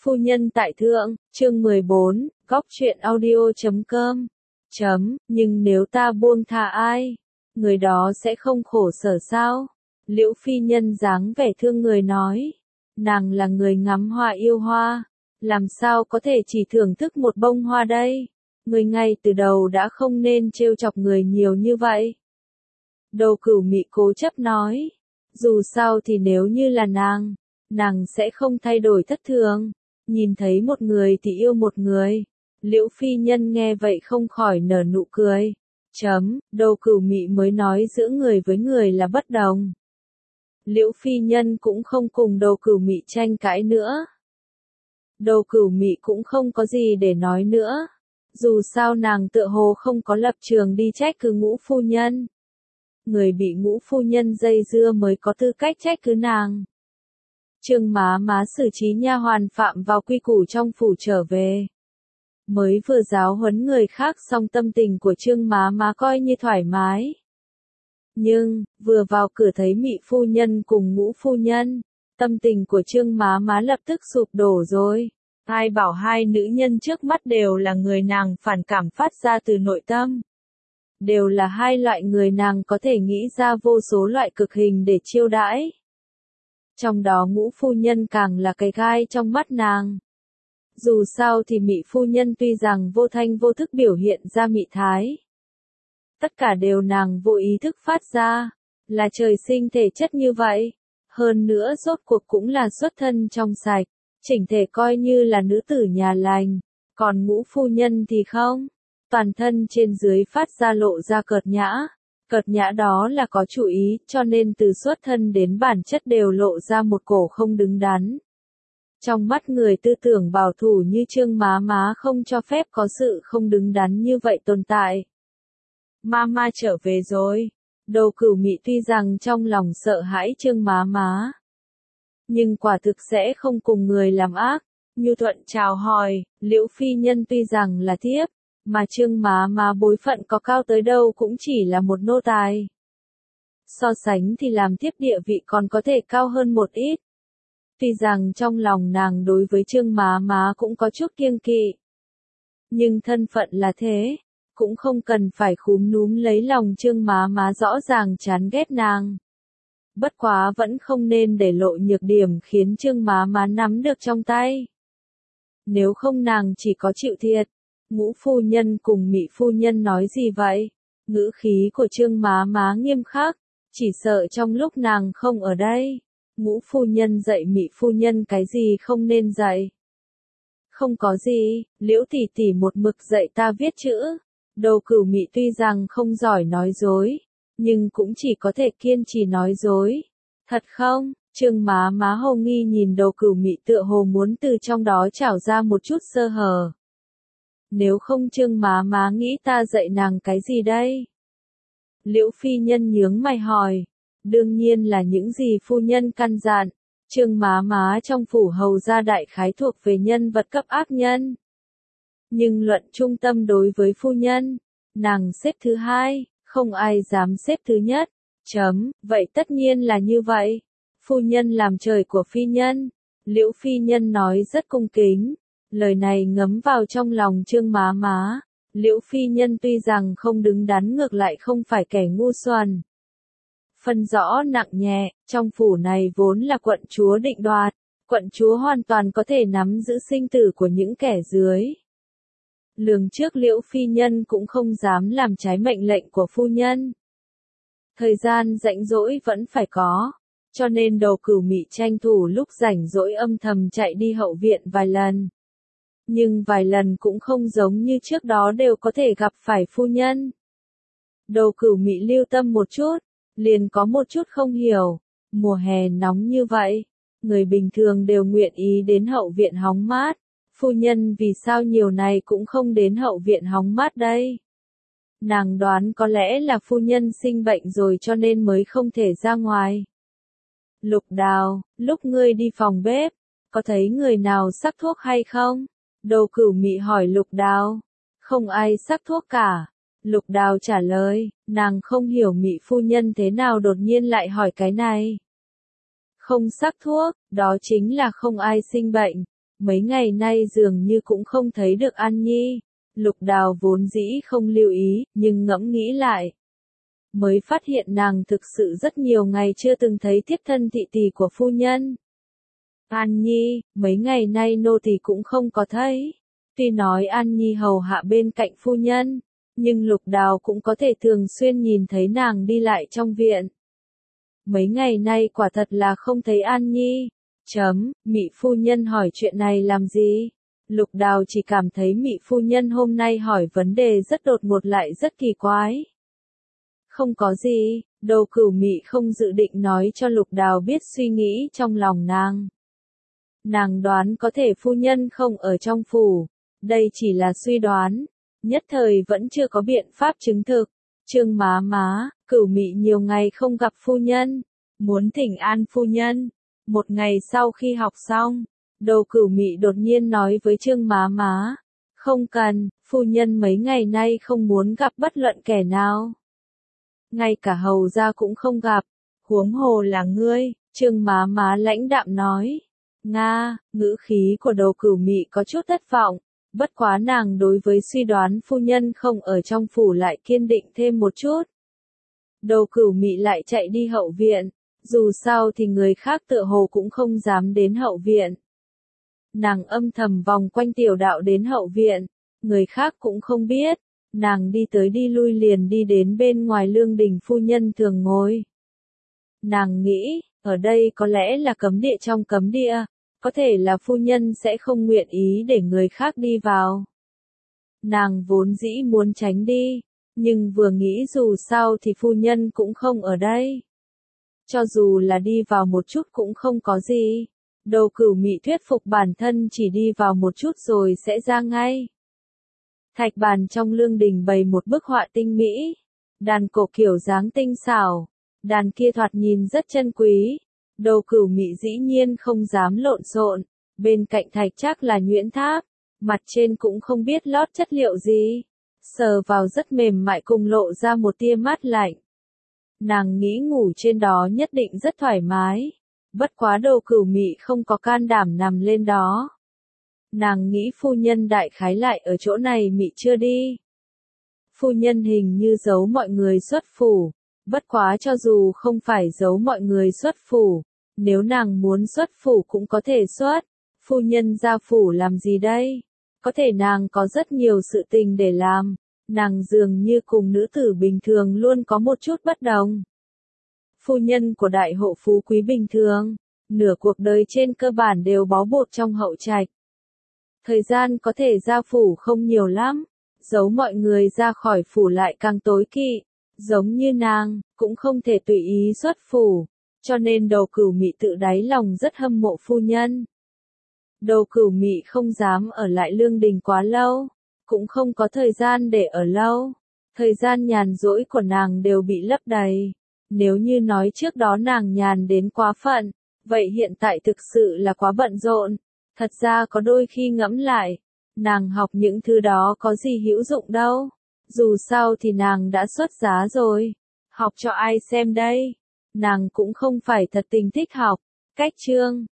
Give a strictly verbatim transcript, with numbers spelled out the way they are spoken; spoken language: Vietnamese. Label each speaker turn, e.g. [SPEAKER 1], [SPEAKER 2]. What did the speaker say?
[SPEAKER 1] Phu nhân tại thượng, chương mười bốn, góc truyện audio chấm com. Chấm, nhưng nếu ta buông tha ai, người đó sẽ không khổ sở sao? Liễu phi nhân dáng vẻ thương người nói. Nàng là người ngắm hoa yêu hoa, làm sao có thể chỉ thưởng thức một bông hoa đây? Người ngay từ đầu đã không nên trêu chọc người nhiều như vậy. Đầu Cửu Mị cố chấp nói. Dù sao thì nếu như là nàng, nàng sẽ không thay đổi thất thường. Nhìn thấy một người thì yêu một người. Liễu phi nhân nghe vậy không khỏi nở nụ cười. Chấm, Đầu Cửu Mị mới nói giữa người với người là bất đồng. Liễu phi nhân cũng không cùng Đầu Cửu Mị tranh cãi nữa. Đầu Cửu Mị cũng không có gì để nói nữa. Dù sao nàng tựa hồ không có lập trường đi trách cứ Ngũ phu nhân. Người bị Ngũ phu nhân dây dưa mới có tư cách trách cứ nàng. Trương má má xử trí nha hoàn phạm vào quy củ trong phủ trở về. Mới vừa giáo huấn người khác xong tâm tình của Trương má má coi như thoải mái. Nhưng, vừa vào cửa thấy Mị phu nhân cùng Ngũ phu nhân, tâm tình của Trương má má lập tức sụp đổ rồi. Ai bảo hai nữ nhân trước mắt đều là người nàng phản cảm phát ra từ nội tâm. Đều là hai loại người nàng có thể nghĩ ra vô số loại cực hình để chiêu đãi. Trong đó Ngũ phu nhân càng là cái gai trong mắt nàng. Dù sao thì Mị phu nhân tuy rằng vô thanh vô thức biểu hiện ra mị thái. Tất cả đều nàng vô ý thức phát ra, là trời sinh thể chất như vậy. Hơn nữa rốt cuộc cũng là xuất thân trong sạch, chỉnh thể coi như là nữ tử nhà lành. Còn Ngũ phu nhân thì không. Toàn thân trên dưới phát ra lộ ra cợt nhã. Cợt nhã đó là có chủ ý, cho nên từ xuất thân đến bản chất đều lộ ra một cổ không đứng đắn. Trong mắt người tư tưởng bảo thủ như Trương má má không cho phép có sự không đứng đắn như vậy tồn tại. Mama trở về rồi. Đầu Cửu Mị tuy rằng trong lòng sợ hãi Trương má má, nhưng quả thực sẽ không cùng người làm ác. Nhu thuận chào hỏi, Liễu phi nhân tuy rằng là thiếp, mà Trương má má bối phận có cao tới đâu cũng chỉ là một nô tài. So sánh thì làm thiếp địa vị còn có thể cao hơn một ít. Tuy rằng trong lòng nàng đối với Trương má má cũng có chút kiêng kỵ. Nhưng thân phận là thế, cũng không cần phải khúm núm lấy lòng Trương má má rõ ràng chán ghét nàng. Bất quá vẫn không nên để lộ nhược điểm khiến Trương má má nắm được trong tay. Nếu không nàng chỉ có chịu thiệt. Ngũ phu nhân cùng Mị phu nhân nói gì vậy? Ngữ khí của Trương má má nghiêm khắc, chỉ sợ trong lúc nàng không ở đây, Ngũ phu nhân dạy Mị phu nhân cái gì không nên dạy. Không có gì, Liễu tỷ tỷ một mực dạy ta viết chữ. Đầu Cửu Mị tuy rằng không giỏi nói dối, nhưng cũng chỉ có thể kiên trì nói dối. Thật không? Trương má má hồ nghi nhìn Đầu Cửu Mị tựa hồ muốn từ trong đó trảo ra một chút sơ hở. Nếu không Trương má má nghĩ ta dạy nàng cái gì đây? Liễu phi nhân nhướng mày hỏi. Đương nhiên là những gì phu nhân căn dặn. Trương má má trong phủ hầu gia đại khái thuộc về nhân vật cấp ác nhân. Nhưng luận trung tâm đối với phu nhân, nàng xếp thứ hai, không ai dám xếp thứ nhất. Chấm, vậy tất nhiên là như vậy. Phu nhân làm trời của phi nhân. Liễu phi nhân nói rất cung kính. Lời này ngấm vào trong lòng Trương má má. Liễu phi nhân tuy rằng không đứng đắn ngược lại không phải kẻ ngu xuẩn. Phân rõ nặng nhẹ, trong phủ này vốn là quận chúa định đoạt. Quận chúa hoàn toàn có thể nắm giữ sinh tử của những kẻ dưới. Lường trước Liễu phi nhân cũng không dám làm trái mệnh lệnh của phu nhân. Thời gian rảnh rỗi vẫn phải có. Cho nên Đầu Cửu Mị tranh thủ lúc rảnh rỗi âm thầm chạy đi hậu viện vài lần. Nhưng vài lần cũng không giống như trước đó đều có thể gặp phải phu nhân. Đầu Cửu Mị lưu tâm một chút, liền có một chút không hiểu. Mùa hè nóng như vậy, người bình thường đều nguyện ý đến hậu viện hóng mát. Phu nhân vì sao nhiều này cũng không đến hậu viện hóng mát đây? Nàng đoán có lẽ là phu nhân sinh bệnh rồi cho nên mới không thể ra ngoài. Lục Đào, lúc ngươi đi phòng bếp, có thấy người nào sắc thuốc hay không? Đầu Cửu Mị hỏi Lục Đào. Không ai sắc thuốc cả. Lục Đào trả lời, nàng không hiểu Mị phu nhân thế nào đột nhiên lại hỏi cái này. Không sắc thuốc, đó chính là không ai sinh bệnh. mấy ngày nay dường như cũng không thấy được An Nhi. Lục Đào vốn dĩ không lưu ý, nhưng ngẫm nghĩ lại. Mới phát hiện nàng thực sự rất nhiều ngày chưa từng thấy thiếp thân thị tỳ của phu nhân. An Nhi, mấy ngày nay nô tỳ cũng không có thấy. Tuy nói An Nhi hầu hạ bên cạnh phu nhân, nhưng Lục Đào cũng có thể thường xuyên nhìn thấy nàng đi lại trong viện. Mấy ngày nay quả thật là không thấy An Nhi. Chấm, Mị phu nhân hỏi chuyện này làm gì? Lục Đào chỉ cảm thấy Mị phu nhân hôm nay hỏi vấn đề rất đột ngột lại rất kỳ quái. Không có gì, Đầu Cửu Mị không dự định nói cho Lục Đào biết suy nghĩ trong lòng nàng. Nàng đoán có thể phu nhân không ở trong phủ, đây chỉ là suy đoán, nhất thời vẫn chưa có biện pháp chứng thực. Trương má má, Cửu Mị nhiều ngày không gặp phu nhân, muốn thỉnh an phu nhân. Một ngày sau khi học xong, Đầu Cửu Mị đột nhiên nói với Trương má má, không cần, phu nhân mấy ngày nay không muốn gặp bất luận kẻ nào. Ngay cả hầu gia cũng không gặp, huống hồ là ngươi. Trương má má lãnh đạm nói. Nga, ngữ khí của Đầu Cửu Mị có chút thất vọng, bất quá nàng đối với suy đoán phu nhân không ở trong phủ lại kiên định thêm một chút. Đầu Cửu Mị lại chạy đi hậu viện, dù sao thì người khác tựa hồ cũng không dám đến hậu viện. Nàng âm thầm vòng quanh tiểu đạo đến hậu viện, người khác cũng không biết, nàng đi tới đi lui liền đi đến bên ngoài lương đình phu nhân thường ngồi. Nàng nghĩ, ở đây có lẽ là cấm địa trong cấm địa, có thể là phu nhân sẽ không nguyện ý để người khác đi vào. Nàng vốn dĩ muốn tránh đi, nhưng vừa nghĩ dù sao thì phu nhân cũng không ở đây. Cho dù là đi vào một chút cũng không có gì. Đầu Cửu Mị thuyết phục bản thân chỉ đi vào một chút rồi sẽ ra ngay. Thạch bàn trong lương đình bày một bức họa tinh mỹ, đàn cổ kiểu dáng tinh xảo, đàn kia thoạt nhìn rất chân quý. Đầu Cửu Mị dĩ nhiên không dám lộn xộn, bên cạnh thạch chắc là nhuyễn tháp, mặt trên cũng không biết lót chất liệu gì, sờ vào rất mềm mại cùng lộ ra một tia mát lạnh. Nàng nghĩ ngủ trên đó nhất định rất thoải mái, bất quá Đầu Cửu Mị không có can đảm nằm lên đó. Nàng nghĩ phu nhân đại khái lại ở chỗ này Mị chưa đi. Phu nhân hình như giấu mọi người xuất phủ, bất quá cho dù không phải giấu mọi người xuất phủ, nếu nàng muốn xuất phủ cũng có thể xuất. Phu nhân ra phủ làm gì đây? Có thể nàng có rất nhiều sự tình để làm, nàng dường như cùng nữ tử bình thường luôn có một chút bất đồng. Phu nhân của đại hộ phú quý bình thường, nửa cuộc đời trên cơ bản đều bó bột trong hậu trạch. Thời gian có thể ra phủ không nhiều lắm, giấu mọi người ra khỏi phủ lại càng tối kỵ, giống như nàng, cũng không thể tùy ý xuất phủ, cho nên Đầu Cửu Mị tự đáy lòng rất hâm mộ phu nhân. Đầu Cửu Mị không dám ở lại lương đình quá lâu, cũng không có thời gian để ở lâu, thời gian nhàn rỗi của nàng đều bị lấp đầy. Nếu như nói trước đó nàng nhàn đến quá phận, vậy hiện tại thực sự là quá bận rộn. Thật ra có đôi khi ngẫm lại, nàng học những thứ đó có gì hữu dụng đâu, dù sao thì nàng đã xuất giá rồi, học cho ai xem đây, nàng cũng không phải thật tình thích học. Cách chương